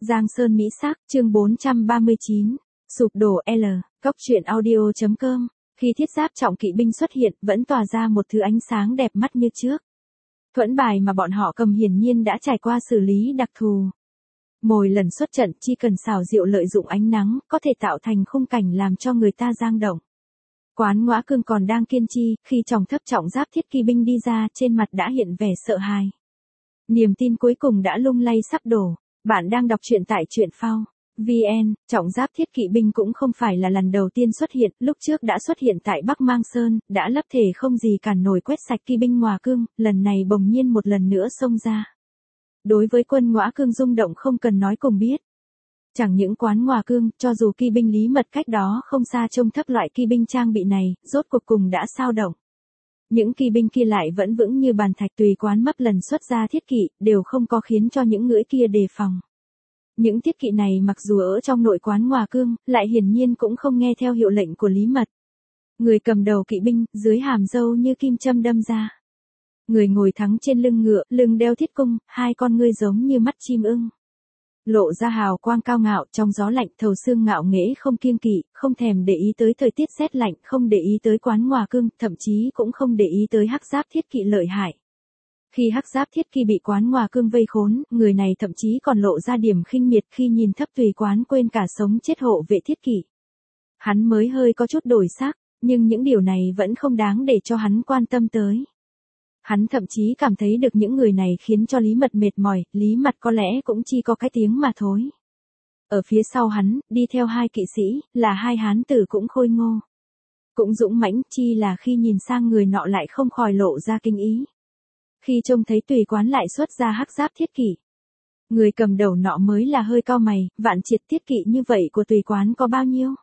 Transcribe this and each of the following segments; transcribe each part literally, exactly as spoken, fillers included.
Giang Sơn Mỹ Sắc, chương bốn trăm ba mươi chín, sụp đổ L, góc truyện audio chấm com. Khi thiết giáp trọng kỵ binh xuất hiện, vẫn tỏa ra một thứ ánh sáng đẹp mắt như trước. Thuẫn bài mà bọn họ cầm hiển nhiên đã trải qua xử lý đặc thù. Mỗi lần xuất trận chỉ cần xảo diệu lợi dụng ánh nắng, có thể tạo thành khung cảnh làm cho người ta giang động. Quán Ngõa Cương còn đang kiên chi, khi tròng thấp trọng giáp thiết kỵ binh đi ra, trên mặt đã hiện vẻ sợ hãi. Niềm tin cuối cùng đã lung lay sắp đổ. Bạn đang đọc truyện tại truyện phao vê en, trọng giáp thiết kỵ binh cũng không phải là lần đầu tiên xuất hiện, lúc trước đã xuất hiện tại Bắc Mang Sơn, đã lấp thể không gì cản nổi quét sạch kỵ binh Ngõa Cương, lần này bỗng nhiên một lần nữa xông ra. Đối với quân Ngõa Cương rung động không cần nói cùng biết. Chẳng những quán Ngõa Cương, cho dù kỵ binh Lý Mật cách đó không xa trông thấp loại kỵ binh trang bị này, rốt cuộc cùng đã sao động. Những kỵ binh kia lại vẫn vững như bàn thạch, tùy quán mấp lần xuất ra thiết kỵ, đều không có khiến cho những ngưỡi kia đề phòng. Những thiết kỵ này mặc dù ở trong nội quán Ngõa Cương, lại hiển nhiên cũng không nghe theo hiệu lệnh của Lý Mật. Người cầm đầu kỵ binh, dưới hàm râu như kim châm đâm ra. Người ngồi thắng trên lưng ngựa, lưng đeo thiết cung, hai con ngươi giống như mắt chim ưng. Lộ ra hào quang cao ngạo, trong gió lạnh thầu xương ngạo nghễ không kiêng kỵ, không thèm để ý tới thời tiết rét lạnh, không để ý tới quán Ngõa Cương, thậm chí cũng không để ý tới hắc giáp thiết kỵ lợi hại. Khi hắc giáp thiết kỵ bị quán Ngõa Cương vây khốn, người này thậm chí còn lộ ra điểm khinh miệt khi nhìn thấp tùy quán quên cả sống chết hộ vệ thiết kỵ. Hắn mới hơi có chút đổi sắc, nhưng những điều này vẫn không đáng để cho hắn quan tâm tới. Hắn thậm chí cảm thấy được những người này khiến cho Lý Mật mệt mỏi, Lý Mật có lẽ cũng chỉ có cái tiếng mà thôi. Ở phía sau hắn, đi theo hai kỵ sĩ, là hai hán tử cũng khôi ngô. Cũng dũng mãnh, chi là khi nhìn sang người nọ lại không khỏi lộ ra kinh ý. Khi trông thấy tùy quán lại xuất ra hắc giáp thiết kỵ. Người cầm đầu nọ mới là hơi cau mày, vạn triệt thiết kỵ như vậy của tùy quán có bao nhiêu?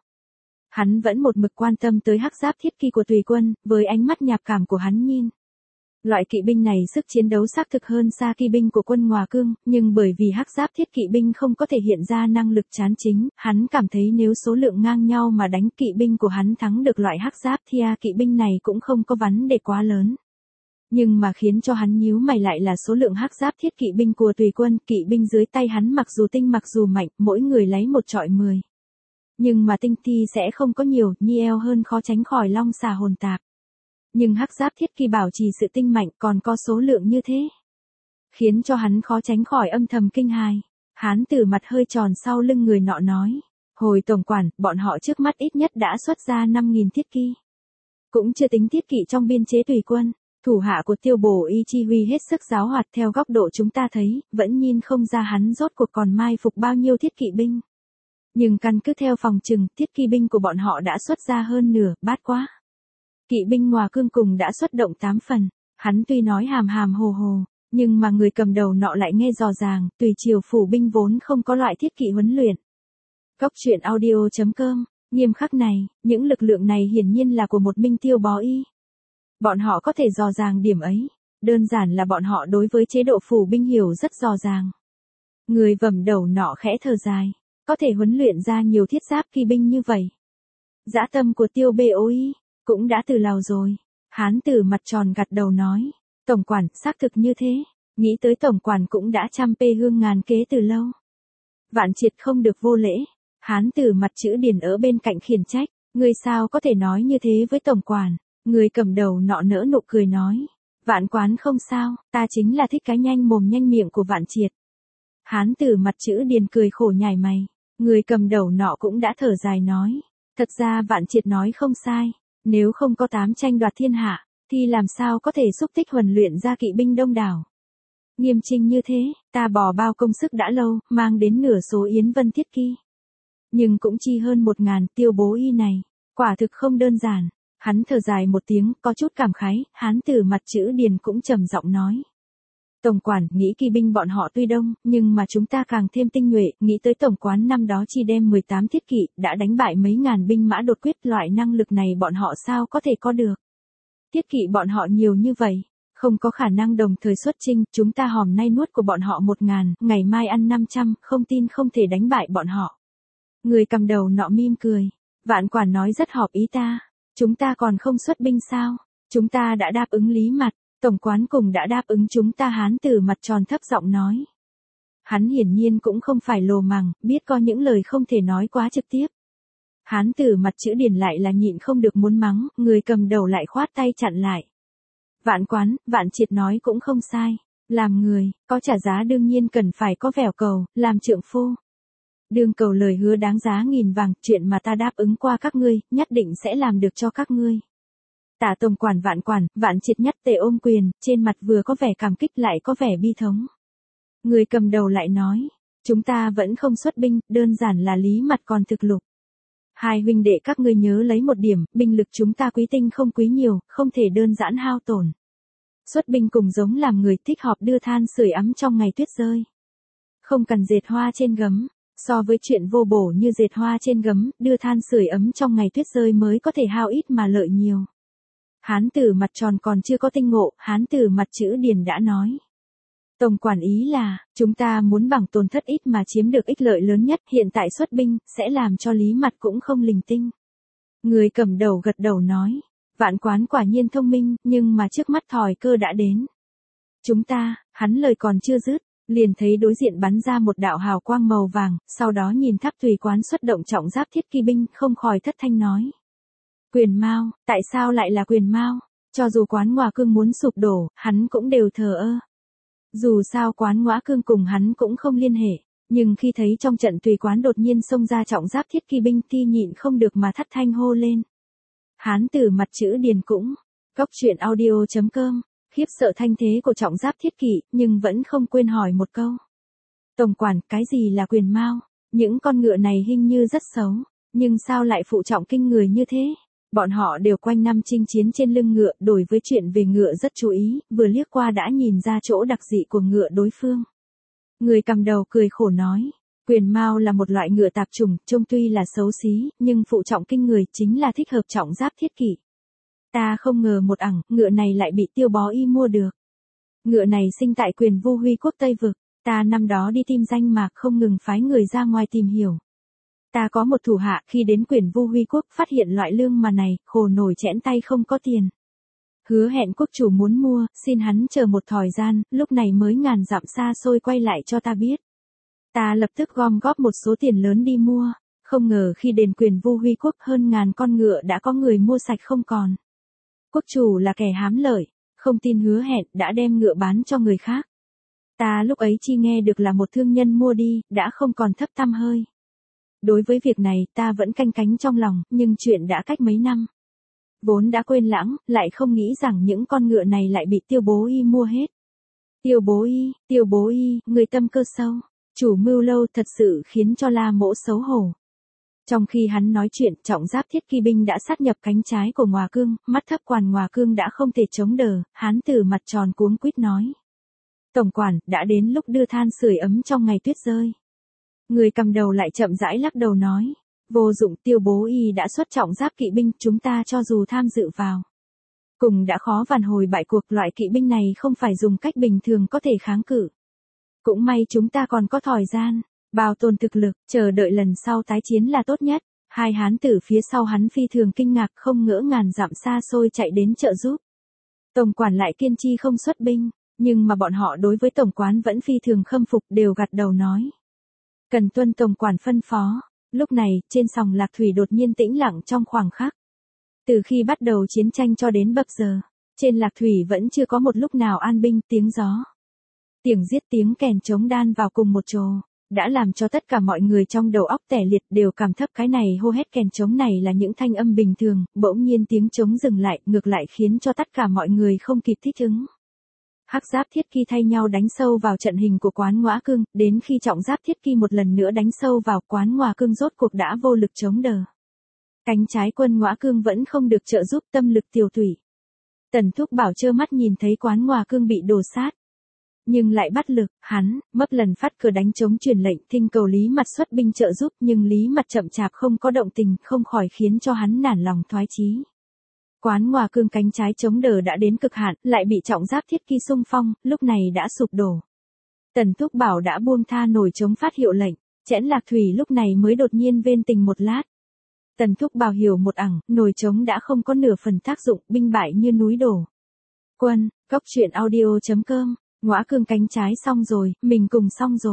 Hắn vẫn một mực quan tâm tới hắc giáp thiết kỵ của tùy quân, với ánh mắt nhạc cảm của hắn nhìn. Loại kỵ binh này sức chiến đấu xác thực hơn xa kỵ binh của quân Ngõa Cương, nhưng bởi vì hắc giáp thiết kỵ binh không có thể hiện ra năng lực chán chính, hắn cảm thấy nếu số lượng ngang nhau mà đánh kỵ binh của hắn thắng được loại hắc giáp thia kỵ binh này cũng không có vấn đề quá lớn. Nhưng mà khiến cho hắn nhíu mày lại là số lượng hắc giáp thiết kỵ binh của tùy quân, kỵ binh dưới tay hắn mặc dù tinh mặc dù mạnh, mỗi người lấy một trọi mười. Nhưng mà tinh thi sẽ không có nhiều, nhi eo hơn khó tránh khỏi long xà hồn tạp. Nhưng hắc giáp thiết kỵ bảo trì sự tinh mạnh còn có số lượng như thế. Khiến cho hắn khó tránh khỏi âm thầm kinh hài. Hán tử mặt hơi tròn sau lưng người nọ nói. Hồi tổng quản, bọn họ trước mắt ít nhất đã xuất ra năm nghìn thiết kỵ. Cũng chưa tính thiết kỵ trong biên chế tùy quân. Thủ hạ của Tiêu Bổ Y chi huy hết sức giáo hoạt, theo góc độ chúng ta thấy, vẫn nhìn không ra hắn rốt cuộc còn mai phục bao nhiêu thiết kỵ binh. Nhưng căn cứ theo phòng trừng, thiết kỵ binh của bọn họ đã xuất ra hơn nửa, bát quá. Kỵ binh Ngõa Cương cùng đã xuất động tám phần, hắn tuy nói hàm hàm hồ hồ, nhưng mà người cầm đầu nọ lại nghe rõ ràng, tùy triều phủ binh vốn không có loại thiết kỵ huấn luyện. Góc truyện audio chấm com, nghiêm khắc này, những lực lượng này hiển nhiên là của một Minh Tiêu Bó Y. Bọn họ có thể rõ ràng điểm ấy, đơn giản là bọn họ đối với chế độ phủ binh hiểu rất rõ ràng. Người vẩm đầu nọ khẽ thở dài, có thể huấn luyện ra nhiều thiết giáp kỵ binh như vậy. Dã tâm của Tiêu Bổ Y cũng đã từ lâu rồi. Hán tử mặt tròn gật đầu nói, tổng quản, xác thực như thế, nghĩ tới tổng quản cũng đã trăm pê hương ngàn kế từ lâu. Vạn triệt không được vô lễ. Hán tử mặt chữ điền ở bên cạnh khiển trách, người sao có thể nói như thế với tổng quản. Người cầm đầu nọ nỡ nụ cười nói, vạn quán không sao, ta chính là thích cái nhanh mồm nhanh miệng của vạn triệt. Hán tử mặt chữ điền cười khổ nhảy mày. Người cầm đầu nọ cũng đã thở dài nói, thật ra vạn triệt nói không sai. Nếu không có tám tranh đoạt thiên hạ, thì làm sao có thể xúc tích huấn luyện ra kỵ binh đông đảo. Nghiêm trình như thế, ta bỏ bao công sức đã lâu, mang đến nửa số Yến Vân thiết kỵ. Nhưng cũng chi hơn một ngàn, Tiêu Bố Y này, quả thực không đơn giản. Hắn thở dài một tiếng, có chút cảm khái, hán tử mặt chữ điền cũng trầm giọng nói. Tổng quản, nghĩ kỵ binh bọn họ tuy đông, nhưng mà chúng ta càng thêm tinh nhuệ, nghĩ tới tổng quán năm đó chỉ đem mười tám thiết kỵ, đã đánh bại mấy ngàn binh mã đột quyết, loại năng lực này bọn họ sao có thể có được. Thiết kỵ bọn họ nhiều như vậy, không có khả năng đồng thời xuất chinh, chúng ta hòm nay nuốt của bọn họ một ngàn, ngày mai ăn năm trăm, không tin không thể đánh bại bọn họ. Người cầm đầu nọ mỉm cười, vạn quản nói rất hợp ý ta, chúng ta còn không xuất binh sao, chúng ta đã đáp ứng Lý Mật. Tổng quán cùng đã đáp ứng chúng ta, hán tử mặt tròn thấp giọng nói. Hắn hiển nhiên cũng không phải lồ mằng, biết có những lời không thể nói quá trực tiếp. Hán tử mặt chữ Điền lại là nhịn không được muốn mắng, người cầm đầu lại khoát tay chặn lại. Vạn Quán, Vạn Triệt nói cũng không sai. Làm người, có trả giá đương nhiên cần phải có vẻo cầu, làm trượng phu. Đương cầu lời hứa đáng giá nghìn vàng, chuyện mà ta đáp ứng qua các ngươi, nhất định sẽ làm được cho các ngươi. Tả tổng quản Vạn Quản, Vạn Triệt nhất tề ôm quyền, trên mặt vừa có vẻ cảm kích lại có vẻ bi thống. Người cầm đầu lại nói, chúng ta vẫn không xuất binh, đơn giản là Lý Mặt còn thực lục. Hai huynh đệ các ngươi nhớ lấy một điểm, binh lực chúng ta quý tinh không quý nhiều, không thể đơn giản hao tổn. Xuất binh cùng giống làm người thích họp đưa than sưởi ấm trong ngày tuyết rơi. Không cần dệt hoa trên gấm, so với chuyện vô bổ như dệt hoa trên gấm, đưa than sưởi ấm trong ngày tuyết rơi mới có thể hao ít mà lợi nhiều. Hán tử mặt tròn còn chưa có tinh ngộ, hán tử mặt chữ Điền đã nói. Tổng quản ý là, chúng ta muốn bằng tổn thất ít mà chiếm được ích lợi lớn nhất, hiện tại xuất binh, sẽ làm cho Lý Mặt cũng không linh tinh. Người cầm đầu gật đầu nói, Vạn Quán quả nhiên thông minh, nhưng mà trước mắt thòi cơ đã đến. Chúng ta, hắn lời còn chưa dứt, liền thấy đối diện bắn ra một đạo hào quang màu vàng, sau đó nhìn Tháp Tùy Quán xuất động trọng giáp thiết kỳ binh, không khỏi thất thanh nói. Quyền Mao, tại sao lại là Quyền Mao? Cho dù Quán Ngọa Cương muốn sụp đổ, hắn cũng đều thờ ơ. Dù sao Quán Ngõa Cương cùng hắn cũng không liên hệ, nhưng khi thấy trong trận Tùy Quán đột nhiên xông ra trọng giáp thiết kỳ binh ti nhịn không được mà thất thanh hô lên. Hán tử mặt chữ Điền cũng, Cốc truyện audio chấm com, khiếp sợ thanh thế của trọng giáp thiết kỵ, nhưng vẫn không quên hỏi một câu. Tổng quản, cái gì là Quyền Mao? Những con ngựa này hình như rất xấu, nhưng sao lại phụ trọng kinh người như thế? Bọn họ đều quanh năm chinh chiến trên lưng ngựa, đối với chuyện về ngựa rất chú ý, vừa liếc qua đã nhìn ra chỗ đặc dị của ngựa đối phương. Người cầm đầu cười khổ nói, Quyền Mao là một loại ngựa tạp chủng, trông tuy là xấu xí, nhưng phụ trọng kinh người chính là thích hợp trọng giáp thiết kỵ. Ta không ngờ một ẳng, ngựa này lại bị Tiêu Bó Y mua được. Ngựa này sinh tại Quyền Vu Huy quốc Tây Vực, ta năm đó đi tìm danh mạc không ngừng phái người ra ngoài tìm hiểu. Ta có một thủ hạ khi đến Quyền Vu Huy quốc phát hiện loại lương mà này, khổ nổi chẽn tay không có tiền. Hứa hẹn quốc chủ muốn mua, xin hắn chờ một thời gian, lúc này mới ngàn dặm xa xôi quay lại cho ta biết. Ta lập tức gom góp một số tiền lớn đi mua, không ngờ khi đến Quyền Vu Huy quốc hơn ngàn con ngựa đã có người mua sạch không còn. Quốc chủ là kẻ hám lợi, không tin hứa hẹn đã đem ngựa bán cho người khác. Ta lúc ấy chi nghe được là một thương nhân mua đi, đã không còn thấp tăm hơi. Đối với việc này ta vẫn canh cánh trong lòng, nhưng chuyện đã cách mấy năm. Vốn đã quên lãng, lại không nghĩ rằng những con ngựa này lại bị Tiêu Bố Y mua hết. Tiêu Bố Y, Tiêu Bố Y, người tâm cơ sâu, chủ mưu lâu thật sự khiến cho La Mỗ xấu hổ. Trong khi hắn nói chuyện, trọng giáp thiết kỳ binh đã sát nhập cánh trái của Ngọa Cương, mắt thấp quản Ngọa Cương đã không thể chống đỡ, hán tử mặt tròn cuống quýt nói. Tổng quản, đã đến lúc đưa than sưởi ấm trong ngày tuyết rơi. Người cầm đầu lại chậm rãi lắc đầu nói, vô dụng, Tiêu Bố Y đã xuất trọng giáp kỵ binh, chúng ta cho dù tham dự vào. Cùng đã khó vàn hồi bại cuộc, loại kỵ binh này không phải dùng cách bình thường có thể kháng cự. Cũng may chúng ta còn có thời gian, bảo tồn thực lực, chờ đợi lần sau tái chiến là tốt nhất. Hai hán tử phía sau hắn phi thường kinh ngạc, không ngỡ ngàn dặm xa xôi chạy đến trợ giúp. Tổng quản lại kiên trì không xuất binh, nhưng mà bọn họ đối với tổng quán vẫn phi thường khâm phục, đều gật đầu nói. Cần tuân tổng quản phân phó. Lúc này, trên sòng Lạc Thủy đột nhiên tĩnh lặng trong khoảng khắc. Từ khi bắt đầu chiến tranh cho đến bập giờ, trên Lạc Thủy vẫn chưa có một lúc nào an binh, tiếng gió. Tiếng giết tiếng kèn trống đan vào cùng một chỗ, đã làm cho tất cả mọi người trong đầu óc tẻ liệt đều cảm thấp cái này hô hét kèn trống này là những thanh âm bình thường, bỗng nhiên tiếng trống dừng lại, ngược lại khiến cho tất cả mọi người không kịp thích ứng. Hắc giáp thiết kỳ thay nhau đánh sâu vào trận hình của Quán Ngõa Cương, đến khi trọng giáp thiết kỳ một lần nữa đánh sâu vào Quán Ngõa Cương rốt cuộc đã vô lực chống đỡ. Cánh trái quân Ngõa Cương vẫn không được trợ giúp, tâm lực tiêu tủy. Tần Thúc Bảo trơ mắt nhìn thấy Quán Ngõa Cương bị đổ sát. Nhưng lại bắt lực, hắn, mấp lần phát cờ đánh chống truyền lệnh thinh cầu Lý Mặt xuất binh trợ giúp, nhưng Lý Mặt chậm chạp không có động tình, không khỏi khiến cho hắn nản lòng thoái chí. Quán Ngõa Cương cánh trái chống đỡ đã đến cực hạn, lại bị trọng giáp thiết kỳ xung phong, lúc này đã sụp đổ. Tần Thúc Bảo đã buông tha nổi chống phát hiệu lệnh, chẽn Lạc Thủy lúc này mới đột nhiên vên tình một lát. Tần Thúc Bảo hiểu một ẳng, nồi chống đã không có nửa phần tác dụng, binh bại như núi đổ. Quân, Cốc truyện audio chấm com, Ngõa Cương cánh trái xong rồi, mình cùng xong rồi.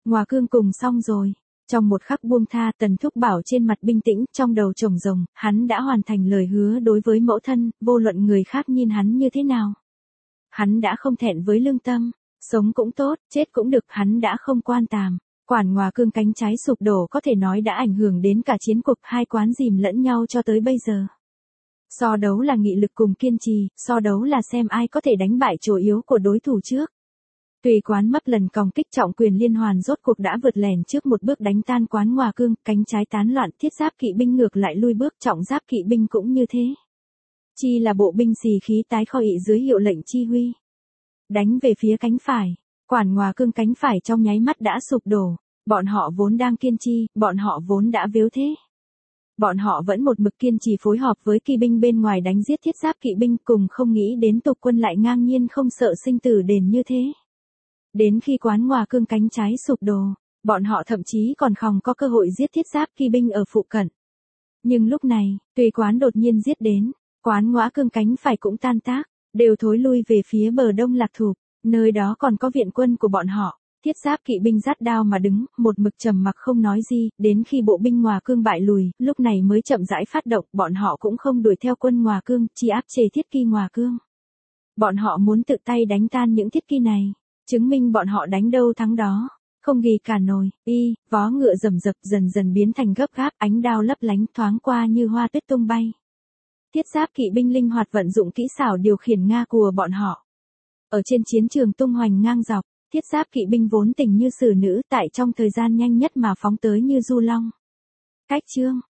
Ngòa Cương cùng xong rồi. Trong một khắc buông tha, Tần Thúc Bảo trên mặt bình tĩnh, trong đầu trồng rồng, hắn đã hoàn thành lời hứa đối với mẫu thân, vô luận người khác nhìn hắn như thế nào. Hắn đã không thẹn với lương tâm, sống cũng tốt, chết cũng được, hắn đã không quan tàm. Quản Ngòa Cương cánh trái sụp đổ có thể nói đã ảnh hưởng đến cả chiến cuộc, hai quán dìm lẫn nhau cho tới bây giờ. So đấu là nghị lực cùng kiên trì, so đấu là xem ai có thể đánh bại chỗ yếu của đối thủ trước. Tùy quán mấp lần còng kích trọng quyền liên hoàn rốt cuộc đã vượt lèn trước một bước đánh tan quán Ngòa Cương, cánh trái tán loạn, thiết giáp kỵ binh ngược lại lui bước, trọng giáp kỵ binh cũng như thế. Chi là bộ binh xì khí tái khoi ị dưới hiệu lệnh chi huy. Đánh về phía cánh phải, quản Ngòa Cương cánh phải trong nháy mắt đã sụp đổ, bọn họ vốn đang kiên trì, bọn họ vốn đã vếu thế. Bọn họ vẫn một mực kiên trì phối hợp với kỵ binh bên ngoài đánh giết thiết giáp kỵ binh, cùng không nghĩ đến tục quân lại ngang nhiên không sợ sinh tử đền như thế. Đến khi quán Ngòa Cương cánh trái sụp đổ, bọn họ thậm chí còn không có cơ hội giết thiết giáp kỵ binh ở phụ cận. Nhưng lúc này, tùy quán đột nhiên giết đến, quán Ngòa Cương cánh phải cũng tan tác, đều thối lui về phía bờ đông Lạc Thục, nơi đó còn có viện quân của bọn họ. Thiết giáp kỵ binh dắt đao mà đứng, một mực trầm mặc không nói gì, đến khi bộ binh Ngòa Cương bại lùi, lúc này mới chậm rãi phát động, bọn họ cũng không đuổi theo quân Ngòa Cương, chỉ áp chế thiết kỵ Ngòa Cương. Bọn họ muốn tự tay đánh tan những thiết kỵ này, chứng minh bọn họ đánh đâu thắng đó, không ghi cả nồi, y, vó ngựa rầm rập dần dần biến thành gấp gáp, ánh đao lấp lánh thoáng qua như hoa tuyết tung bay. Thiết giáp kỵ binh linh hoạt vận dụng kỹ xảo điều khiển Nga của bọn họ. Ở trên chiến trường tung hoành ngang dọc, thiết giáp kỵ binh vốn tình như xử nữ tại trong thời gian nhanh nhất mà phóng tới như du long. Cách chương